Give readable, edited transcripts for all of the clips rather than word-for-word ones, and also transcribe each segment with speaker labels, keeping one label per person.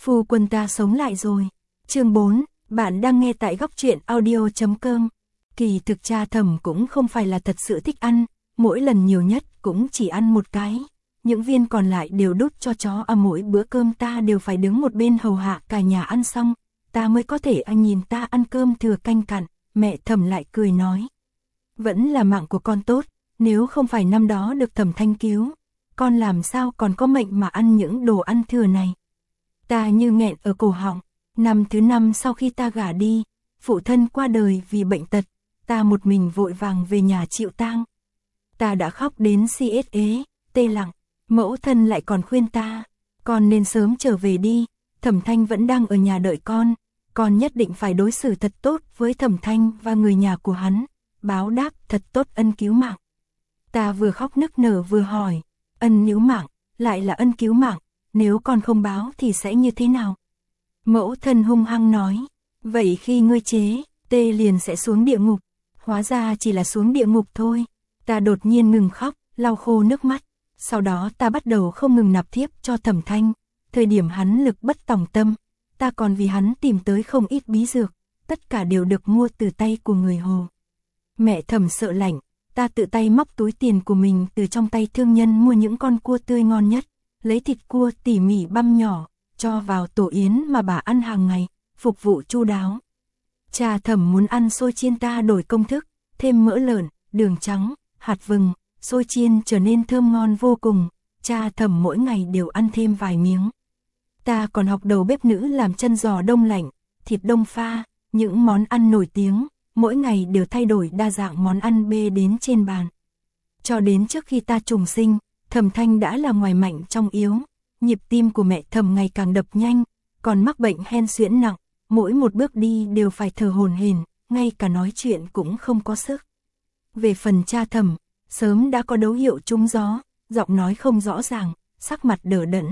Speaker 1: Phu quân ta sống lại rồi. Chương 4, bạn đang nghe tại góc truyện audio.com. Kỳ thực cha Thẩm cũng không phải là thật sự thích ăn, mỗi lần nhiều nhất cũng chỉ ăn một cái. Những viên còn lại đều đút cho chó, mỗi bữa cơm ta đều phải đứng một bên hầu hạ cả nhà ăn xong, ta mới có thể nhìn ta ăn cơm thừa canh cặn. Mẹ Thẩm lại cười nói, vẫn là mạng của con tốt, nếu không phải năm đó được Thẩm Thanh cứu, con làm sao còn có mệnh mà ăn những đồ ăn thừa này. Ta như nghẹn ở cổ họng. Năm thứ 5 sau khi ta gả đi, phụ thân qua đời vì bệnh tật, ta một mình vội vàng về nhà chịu tang. Ta đã khóc đến tê lặng, mẫu thân lại còn khuyên ta, con nên sớm trở về đi, Thẩm Thanh vẫn đang ở nhà đợi con nhất định phải đối xử thật tốt với Thẩm Thanh và người nhà của hắn, báo đáp thật tốt ân cứu mạng. Ta vừa khóc nức nở vừa hỏi, ân cứu mạng, lại là ân cứu mạng, nếu con không báo thì sẽ như thế nào? Mẫu thân hung hăng nói, vậy khi ngươi tê liền sẽ xuống địa ngục, hóa ra chỉ là xuống địa ngục thôi. Ta đột nhiên ngừng khóc, lau khô nước mắt, sau đó ta bắt đầu không ngừng nạp thiếp cho Thẩm Thanh, thời điểm hắn lực bất tòng tâm, ta còn vì hắn tìm tới không ít bí dược, tất cả đều được mua từ tay của người Hồ. Mẹ Thẩm sợ lạnh, ta tự tay móc túi tiền của mình từ trong tay thương nhân mua những con cua tươi ngon nhất, lấy thịt cua tỉ mỉ băm nhỏ, cho vào tổ yến mà bà ăn hàng ngày, phục vụ chu đáo. Cha Thẩm muốn ăn xôi chiên, ta đổi công thức, thêm mỡ lợn, đường trắng, hạt vừng, xôi chiên trở nên thơm ngon vô cùng, cha Thẩm mỗi ngày đều ăn thêm vài miếng. Ta còn học đầu bếp nữ làm chân giò đông lạnh, thịt đông pha, những món ăn nổi tiếng, mỗi ngày đều thay đổi đa dạng món ăn bê đến trên bàn. Cho đến trước khi ta trùng sinh, Thẩm Thanh đã là ngoài mạnh trong yếu, nhịp tim của mẹ Thẩm ngày càng đập nhanh, còn mắc bệnh hen suyễn nặng, mỗi một bước đi đều phải thở hổn hển, ngay cả nói chuyện cũng không có sức. Về phần cha Thẩm, sớm đã có dấu hiệu trúng gió, giọng nói không rõ ràng, sắc mặt đờ đẫn.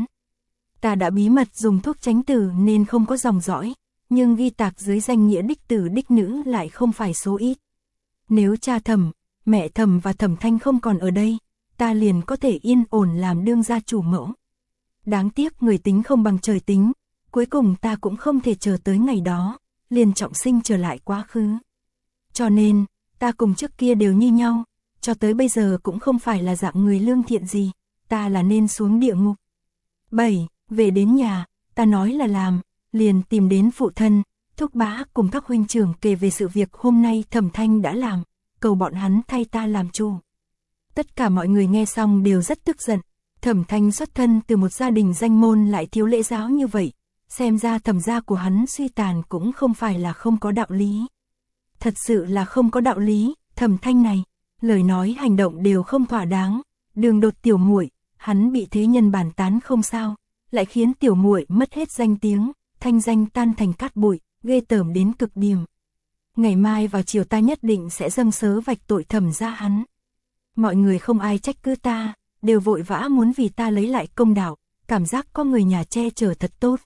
Speaker 1: Ta đã bí mật dùng thuốc tránh tử nên không có dòng dõi, nhưng ghi tạc dưới danh nghĩa đích tử đích nữ lại không phải số ít. Nếu cha Thẩm, mẹ Thẩm và Thẩm Thanh không còn ở đây, ta liền có thể yên ổn làm đương gia chủ mẫu. Đáng tiếc người tính không bằng trời tính, cuối cùng ta cũng không thể chờ tới ngày đó, liền trọng sinh trở lại quá khứ. Cho nên, ta cùng trước kia đều như nhau, cho tới bây giờ cũng không phải là dạng người lương thiện gì, ta là nên xuống địa ngục. 7. Về đến nhà, ta nói là làm, liền tìm đến phụ thân, thúc bá cùng các huynh trưởng kể về sự việc hôm nay Thẩm Thanh đã làm, cầu bọn hắn thay ta làm chủ. Tất cả mọi người nghe xong đều rất tức giận. Thẩm Thanh xuất thân từ một gia đình danh môn lại thiếu lễ giáo như vậy, xem ra Thẩm gia của hắn suy tàn cũng không phải là không có đạo lý. Thật sự là không có đạo lý, Thẩm Thanh này, lời nói hành động đều không thỏa đáng, Đường Đột tiểu muội, hắn bị thế nhân bàn tán không sao, lại khiến tiểu muội mất hết danh tiếng, thanh danh tan thành cát bụi, ghê tởm đến cực điểm. Ngày mai vào chiều ta nhất định sẽ dâng sớ vạch tội Thẩm gia hắn. Mọi người không ai trách cứ ta, đều vội vã muốn vì ta lấy lại công đạo, cảm giác có người nhà che chở thật tốt.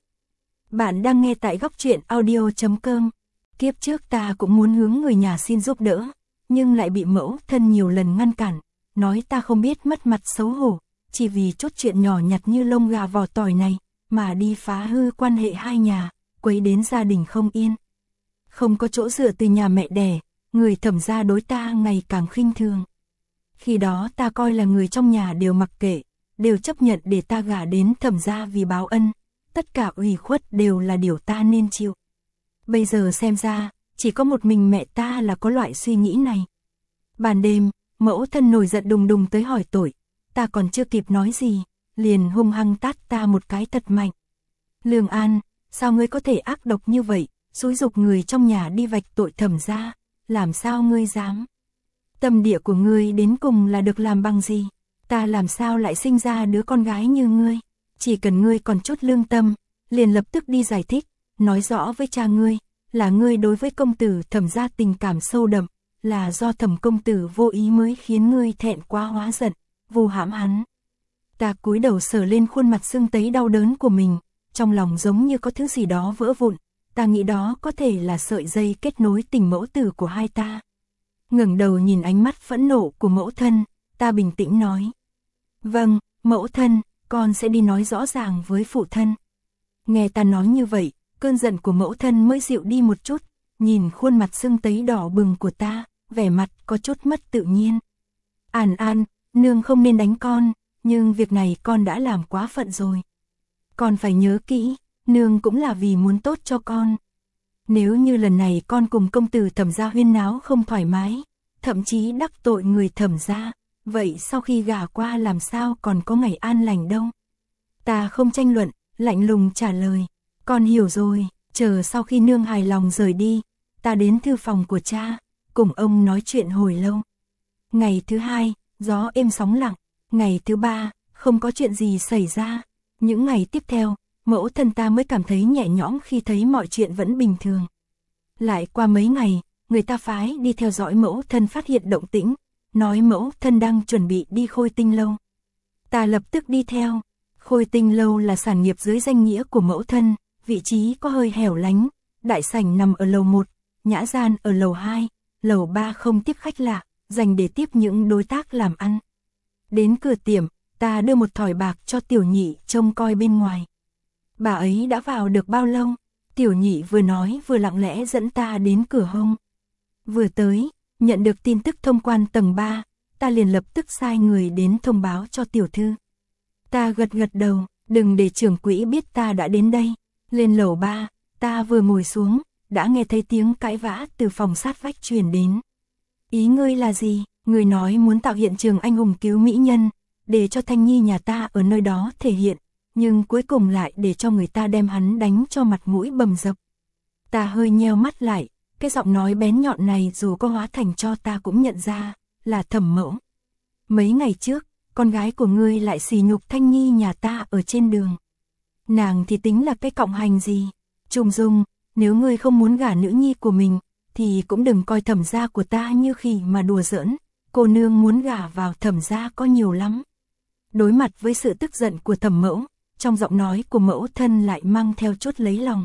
Speaker 1: Bạn đang nghe tại góc truyện audio.com. Kiếp trước ta cũng muốn hướng người nhà xin giúp đỡ, nhưng lại bị mẫu thân nhiều lần ngăn cản, nói ta không biết mất mặt xấu hổ, chỉ vì chút chuyện nhỏ nhặt như lông gà vỏ tỏi này, mà đi phá hư quan hệ hai nhà, quấy đến gia đình không yên. Không có chỗ dựa từ nhà mẹ đẻ, người Thẩm gia đối ta ngày càng khinh thường. Khi đó ta coi là người trong nhà đều mặc kệ, đều chấp nhận để ta gả đến Thẩm gia vì báo ân, tất cả ủy khuất đều là điều ta nên chịu. Bây giờ xem ra, chỉ có một mình mẹ ta là có loại suy nghĩ này. Ban đêm, mẫu thân nổi giận đùng đùng tới hỏi tội, ta còn chưa kịp nói gì, liền hung hăng tát ta một cái thật mạnh. Lương An, sao ngươi có thể ác độc như vậy, xúi giục người trong nhà đi vạch tội Thẩm gia, làm sao ngươi dám? Tâm địa của ngươi đến cùng là được làm bằng gì? Ta làm sao lại sinh ra đứa con gái như ngươi? Chỉ cần ngươi còn chút lương tâm, liền lập tức đi giải thích, nói rõ với cha ngươi, là ngươi đối với công tử Thẩm gia tình cảm sâu đậm, là do Thẩm công tử vô ý mới khiến ngươi thẹn quá hóa giận, vu hãm hắn. Ta cúi đầu sờ lên khuôn mặt sưng tấy đau đớn của mình, trong lòng giống như có thứ gì đó vỡ vụn, ta nghĩ đó có thể là sợi dây kết nối tình mẫu tử của hai ta. Ngẩng đầu nhìn ánh mắt phẫn nộ của mẫu thân, ta bình tĩnh nói. Vâng, mẫu thân, con sẽ đi nói rõ ràng với phụ thân. Nghe ta nói như vậy, cơn giận của mẫu thân mới dịu đi một chút, nhìn khuôn mặt sưng tấy đỏ bừng của ta, vẻ mặt có chút mất tự nhiên. An An, nương không nên đánh con, nhưng việc này con đã làm quá phận rồi. Con phải nhớ kỹ, nương cũng là vì muốn tốt cho con. Nếu như lần này con cùng công tử Thẩm gia huyên náo không thoải mái, thậm chí đắc tội người Thẩm gia, vậy sau khi gả qua làm sao còn có ngày an lành đâu. Ta không tranh luận, lạnh lùng trả lời, con hiểu rồi, chờ sau khi nương hài lòng rời đi, ta đến thư phòng của cha, cùng ông nói chuyện hồi lâu. Ngày thứ hai, gió êm sóng lặng, ngày thứ ba, không có chuyện gì xảy ra. Những ngày tiếp theo, mẫu thân ta mới cảm thấy nhẹ nhõm khi thấy mọi chuyện vẫn bình thường. Lại qua mấy ngày, người ta phái đi theo dõi mẫu thân phát hiện động tĩnh, nói mẫu thân đang chuẩn bị đi Khôi Tinh Lâu. Ta lập tức đi theo. Khôi Tinh Lâu là sản nghiệp dưới danh nghĩa của mẫu thân, vị trí có hơi hẻo lánh, đại sảnh nằm ở lầu 1, nhã gian ở lầu 2, lầu 3 không tiếp khách lạ, dành để tiếp những đối tác làm ăn. Đến cửa tiệm, ta đưa một thỏi bạc cho Tiểu Nhị trông coi bên ngoài. Bà ấy đã vào được bao lâu? Tiểu Nhị vừa nói vừa lặng lẽ dẫn ta đến cửa hông. Vừa tới, nhận được tin tức thông quan tầng 3, ta liền lập tức sai người đến thông báo cho tiểu thư. Ta gật gật đầu, đừng để trưởng quỹ biết ta đã đến đây. Lên lầu 3, ta vừa ngồi xuống, đã nghe thấy tiếng cãi vã từ phòng sát vách truyền đến. Ý ngươi là gì? Ngươi nói muốn tạo hiện trường anh hùng cứu mỹ nhân, để cho Thanh Nhi nhà ta ở nơi đó thể hiện, nhưng cuối cùng lại để cho người ta đem hắn đánh cho mặt mũi bầm dập. Ta hơi nheo mắt lại, cái giọng nói bén nhọn này dù có hóa thành cho ta cũng nhận ra, là Thẩm Mẫu. Mấy ngày trước, con gái của ngươi lại sỉ nhục Thanh Nhi nhà ta ở trên đường. Nàng thì tính là cái cọng hành gì? Trùng Dung, nếu ngươi không muốn gả nữ nhi của mình, thì cũng đừng coi Thẩm gia của ta như khỉ mà đùa giỡn, cô nương muốn gả vào Thẩm gia có nhiều lắm. Đối mặt với sự tức giận của Thẩm Mẫu, trong giọng nói của mẫu thân lại mang theo chút lấy lòng.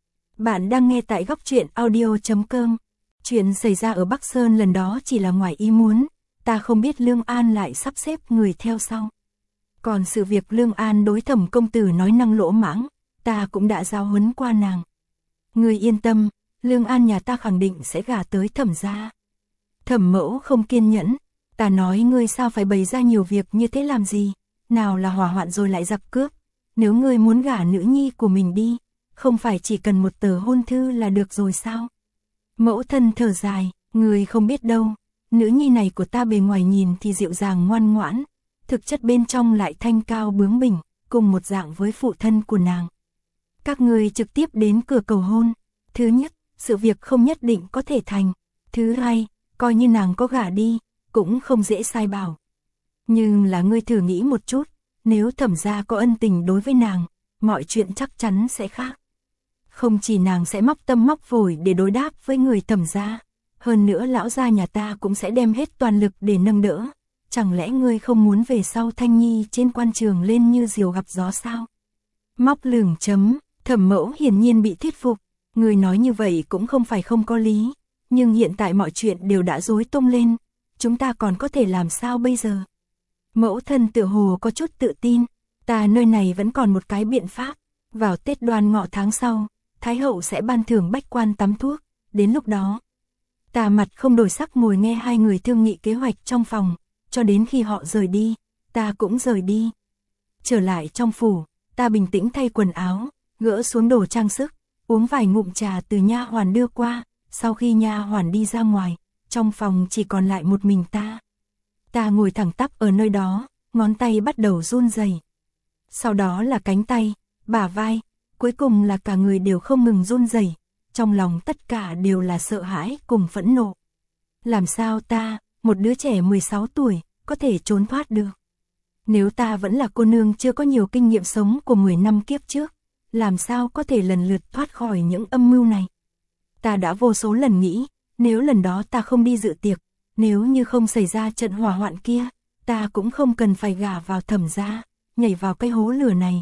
Speaker 1: Bạn đang nghe tại góc truyện audio.com. Chuyện xảy ra ở Bắc Sơn lần đó chỉ là ngoài ý muốn, ta không biết Lương An lại sắp xếp người theo sau. Còn sự việc Lương An đối Thẩm công tử nói năng lỗ mãng, ta cũng đã giáo huấn qua nàng. Ngươi yên tâm, Lương An nhà ta khẳng định sẽ gả tới Thẩm gia. Thẩm Mẫu không kiên nhẫn, ta nói ngươi sao phải bày ra nhiều việc như thế làm gì, nào là hỏa hoạn rồi lại giặc cướp, nếu ngươi muốn gả nữ nhi của mình đi, không phải chỉ cần một tờ hôn thư là được rồi sao? Mẫu thân thở dài, ngươi không biết đâu, nữ nhi này của ta bề ngoài nhìn thì dịu dàng ngoan ngoãn, thực chất bên trong lại thanh cao bướng bỉnh, cùng một dạng với phụ thân của nàng. Các ngươi trực tiếp đến cửa cầu hôn, thứ nhất, sự việc không nhất định có thể thành, thứ hai, coi như nàng có gả đi, cũng không dễ sai bảo. Nhưng là ngươi thử nghĩ một chút, nếu Thẩm gia có ân tình đối với nàng, mọi chuyện chắc chắn sẽ khác. Không chỉ nàng sẽ móc tâm móc phổi để đối đáp với người Thẩm gia, hơn nữa lão gia nhà ta cũng sẽ đem hết toàn lực để nâng đỡ. Chẳng lẽ ngươi không muốn về sau Thanh Nhi trên quan trường lên như diều gặp gió sao? Móc lửng chấm, Thẩm Mẫu hiển nhiên bị thuyết phục. Ngươi nói như vậy cũng không phải không có lý, nhưng hiện tại mọi chuyện đều đã rối tung lên, chúng ta còn có thể làm sao bây giờ? Mẫu thân tựa hồ có chút tự tin, ta nơi này vẫn còn một cái biện pháp, vào Tết Đoan Ngọ tháng sau, Thái hậu sẽ ban thưởng bách quan tắm thuốc, đến lúc đó. Ta mặt không đổi sắc ngồi nghe hai người thương nghị kế hoạch trong phòng, cho đến khi họ rời đi, ta cũng rời đi. Trở lại trong phủ, ta bình tĩnh thay quần áo, gỡ xuống đồ trang sức, uống vài ngụm trà từ nha hoàn đưa qua, sau khi nha hoàn đi ra ngoài, trong phòng chỉ còn lại một mình ta. Ta ngồi thẳng tắp ở nơi đó, ngón tay bắt đầu run rẩy. Sau đó là cánh tay, bả vai, cuối cùng là cả người đều không ngừng run rẩy, trong lòng tất cả đều là sợ hãi cùng phẫn nộ. Làm sao ta, một đứa trẻ 16 tuổi, có thể trốn thoát được? Nếu ta vẫn là cô nương chưa có nhiều kinh nghiệm sống của 10 năm kiếp trước, làm sao có thể lần lượt thoát khỏi những âm mưu này? Ta đã vô số lần nghĩ, nếu lần đó ta không đi dự tiệc, nếu như không xảy ra trận hỏa hoạn kia, ta cũng không cần phải gả vào Thẩm gia, nhảy vào cái hố lửa này.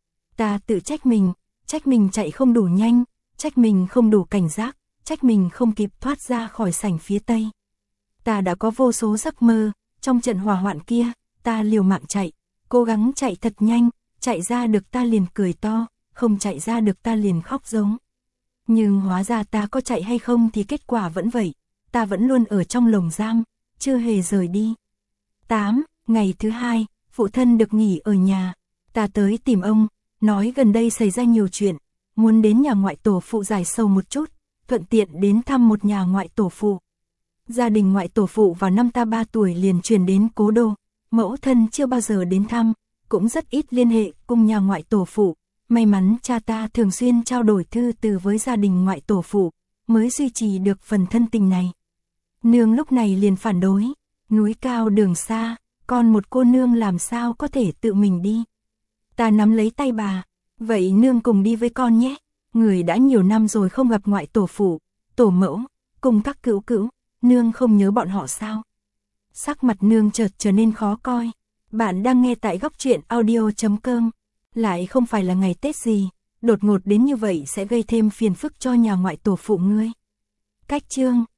Speaker 1: Ta tự trách mình chạy không đủ nhanh, trách mình không đủ cảnh giác, trách mình không kịp thoát ra khỏi sảnh phía Tây. Ta đã có vô số giấc mơ, trong trận hỏa hoạn kia, ta liều mạng chạy, cố gắng chạy thật nhanh, chạy ra được ta liền cười to, không chạy ra được ta liền khóc giống. Nhưng hóa ra ta có chạy hay không thì kết quả vẫn vậy, ta vẫn luôn ở trong lồng giam, chưa hề rời đi. 8. Ngày thứ 2, phụ thân được nghỉ ở nhà, ta tới tìm ông, nói gần đây xảy ra nhiều chuyện, muốn đến nhà ngoại tổ phụ giải sầu một chút, thuận tiện đến thăm một nhà ngoại tổ phụ. Gia đình ngoại tổ phụ vào năm ta 3 tuổi liền chuyển đến Cố Đô, mẫu thân chưa bao giờ đến thăm, cũng rất ít liên hệ cùng nhà ngoại tổ phụ. May mắn cha ta thường xuyên trao đổi thư từ với gia đình ngoại tổ phụ, mới duy trì được phần thân tình này. Nương lúc này liền phản đối, núi cao đường xa, còn một cô nương làm sao có thể tự mình đi. Ta nắm lấy tay bà, vậy nương cùng đi với con nhé, người đã nhiều năm rồi không gặp ngoại tổ phụ, tổ mẫu, cùng các cữu cữu, nương không nhớ bọn họ sao. Sắc mặt nương chợt trở nên khó coi. Bạn đang nghe tại Góc Truyện Audio.com. Lại không phải là ngày Tết gì, đột ngột đến như vậy sẽ gây thêm phiền phức cho nhà ngoại tổ phụ ngươi. Cách chương